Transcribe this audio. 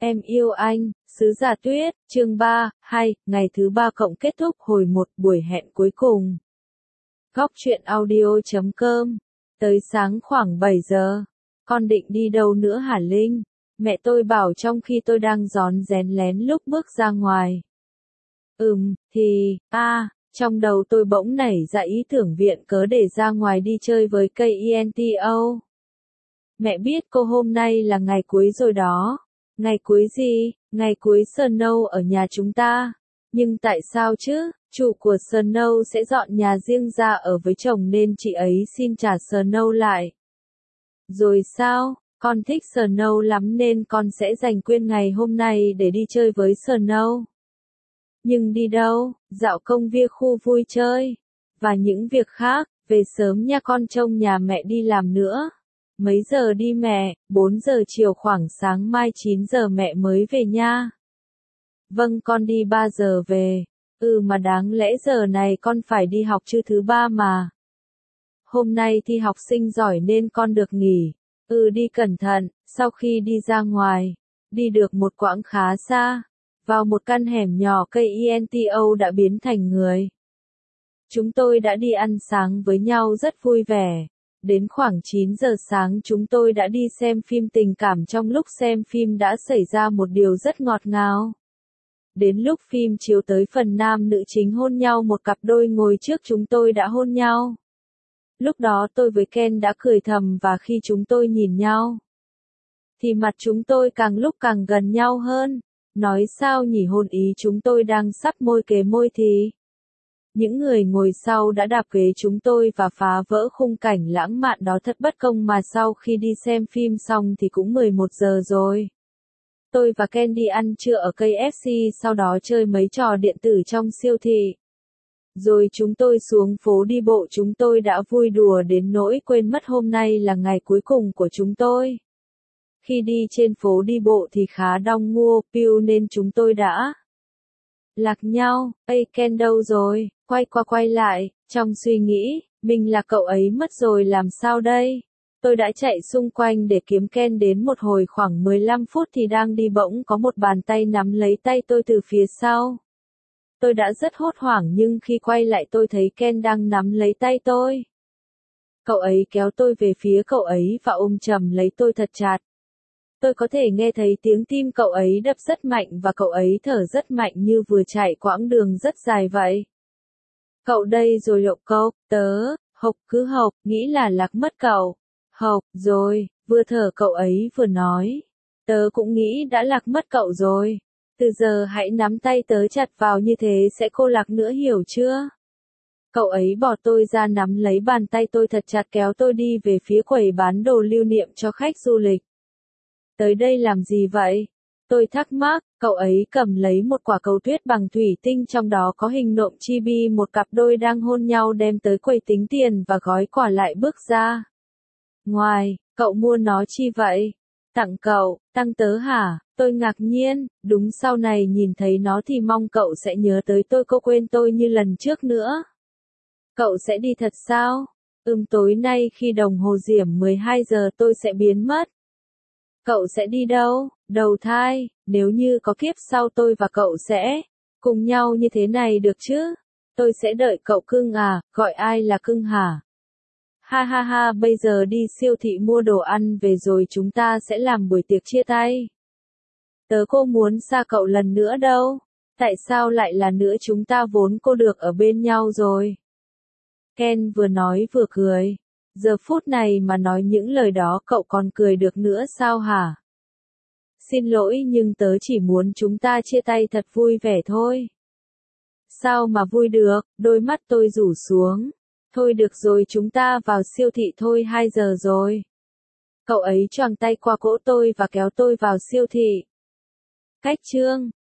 Em yêu anh, Sứ Giả Tuyết, chương 3, 2, ngày thứ 3 cộng kết thúc hồi 1 buổi hẹn cuối cùng. Góc truyện audio.com. Tới sáng khoảng 7 giờ. Con định đi đâu nữa hả Linh? Mẹ tôi bảo trong khi tôi đang rón rén lén lúc bước ra ngoài. Trong đầu tôi bỗng nảy ra ý tưởng viện cớ để ra ngoài đi chơi với cây ENTO. Mẹ biết cô hôm nay là ngày cuối rồi đó. Ngày cuối gì? Ngày cuối Snow ở nhà chúng ta. Nhưng tại sao chứ? Chủ của Snow sẽ dọn nhà riêng ra ở với chồng nên chị ấy xin trả Snow lại. Rồi sao? Con thích Snow lắm nên con sẽ dành nguyên ngày hôm nay để đi chơi với Snow. Nhưng đi đâu? Dạo công viên khu vui chơi. Và những việc khác, về sớm nha con trông nhà mẹ đi làm nữa. Mấy giờ đi mẹ? 4 giờ chiều khoảng sáng mai 9 giờ mẹ mới về nha. Vâng con đi 3 giờ về. Mà đáng lẽ giờ này con phải đi học chứ thứ 3 mà. Hôm nay thi học sinh giỏi nên con được nghỉ. Đi cẩn thận. Sau khi đi ra ngoài, đi được một quãng khá xa, vào một căn hẻm nhỏ cây ENTO đã biến thành người. Chúng tôi đã đi ăn sáng với nhau rất vui vẻ. Đến khoảng 9 giờ sáng chúng tôi đã đi xem phim tình cảm. Trong lúc xem phim đã xảy ra một điều rất ngọt ngào. Đến lúc phim chiếu tới phần nam nữ chính hôn nhau, một cặp đôi ngồi trước chúng tôi đã hôn nhau. Lúc đó tôi với Ken đã cười thầm và khi chúng tôi nhìn nhau, thì mặt chúng tôi càng lúc càng gần nhau hơn. Nói sao nhỉ, hôn ý chúng tôi đang sắp môi kề môi thì những người ngồi sau đã đạp ghế chúng tôi và phá vỡ khung cảnh lãng mạn đó thật bất công mà sau khi đi xem phim xong thì cũng 11 giờ rồi. Tôi và Ken đi ăn trưa ở KFC, sau đó chơi mấy trò điện tử trong siêu thị. Rồi chúng tôi xuống phố đi bộ, chúng tôi đã vui đùa đến nỗi quên mất hôm nay là ngày cuối cùng của chúng tôi. Khi đi trên phố đi bộ thì khá đông ngua piu nên chúng tôi đã lạc nhau. Ken đâu rồi? Quay qua quay lại, trong suy nghĩ, mình là cậu ấy mất rồi làm sao đây? Tôi đã chạy xung quanh để kiếm Ken đến một hồi khoảng 15 phút thì đang đi bỗng có một bàn tay nắm lấy tay tôi từ phía sau. Tôi đã rất hốt hoảng nhưng khi quay lại tôi thấy Ken đang nắm lấy tay tôi. Cậu ấy kéo tôi về phía cậu ấy và ôm chầm lấy tôi thật chặt. Tôi có thể nghe thấy tiếng tim cậu ấy đập rất mạnh và cậu ấy thở rất mạnh như vừa chạy quãng đường rất dài vậy. Cậu đây rồi liệu cậu, cứ hộc, nghĩ là lạc mất cậu. Hộc, rồi, vừa thở cậu ấy vừa nói. Tớ cũng nghĩ đã lạc mất cậu rồi. Từ giờ hãy nắm tay tớ chặt vào như thế sẽ cô lạc nữa hiểu chưa? Cậu ấy bỏ tôi ra nắm lấy bàn tay tôi thật chặt kéo tôi đi về phía quầy bán đồ lưu niệm cho khách du lịch. Tới đây làm gì vậy? Tôi thắc mắc, cậu ấy cầm lấy một quả cầu tuyết bằng thủy tinh trong đó có hình nộm chibi, một cặp đôi đang hôn nhau đem tới quầy tính tiền và gói quà lại bước ra. Ngoài, cậu mua nó chi vậy? Tặng cậu, tặng tớ hả? Tôi ngạc nhiên, đúng sau này nhìn thấy nó thì mong cậu sẽ nhớ tới tôi, cô quên tôi như lần trước nữa. Cậu sẽ đi thật sao? Tối nay khi đồng hồ điểm 12 giờ tôi sẽ biến mất. Cậu sẽ đi đâu? Đầu thai, nếu như có kiếp sau tôi và cậu sẽ cùng nhau như thế này được chứ? Tôi sẽ đợi cậu cưng à, gọi ai là cưng hả? Ha ha ha, bây giờ đi siêu thị mua đồ ăn về rồi chúng ta sẽ làm buổi tiệc chia tay. Tớ cô muốn xa cậu lần nữa đâu. Tại sao lại là nữa, chúng ta vốn cô được ở bên nhau rồi. Ken vừa nói vừa cười. Giờ phút này mà nói những lời đó cậu còn cười được nữa sao hả? Xin lỗi nhưng tớ chỉ muốn chúng ta chia tay thật vui vẻ thôi. Sao mà vui được, đôi mắt tôi rủ xuống. Thôi được rồi, chúng ta vào siêu thị thôi, 2 giờ rồi. Cậu ấy choàng tay qua cổ tôi và kéo tôi vào siêu thị. Cách chương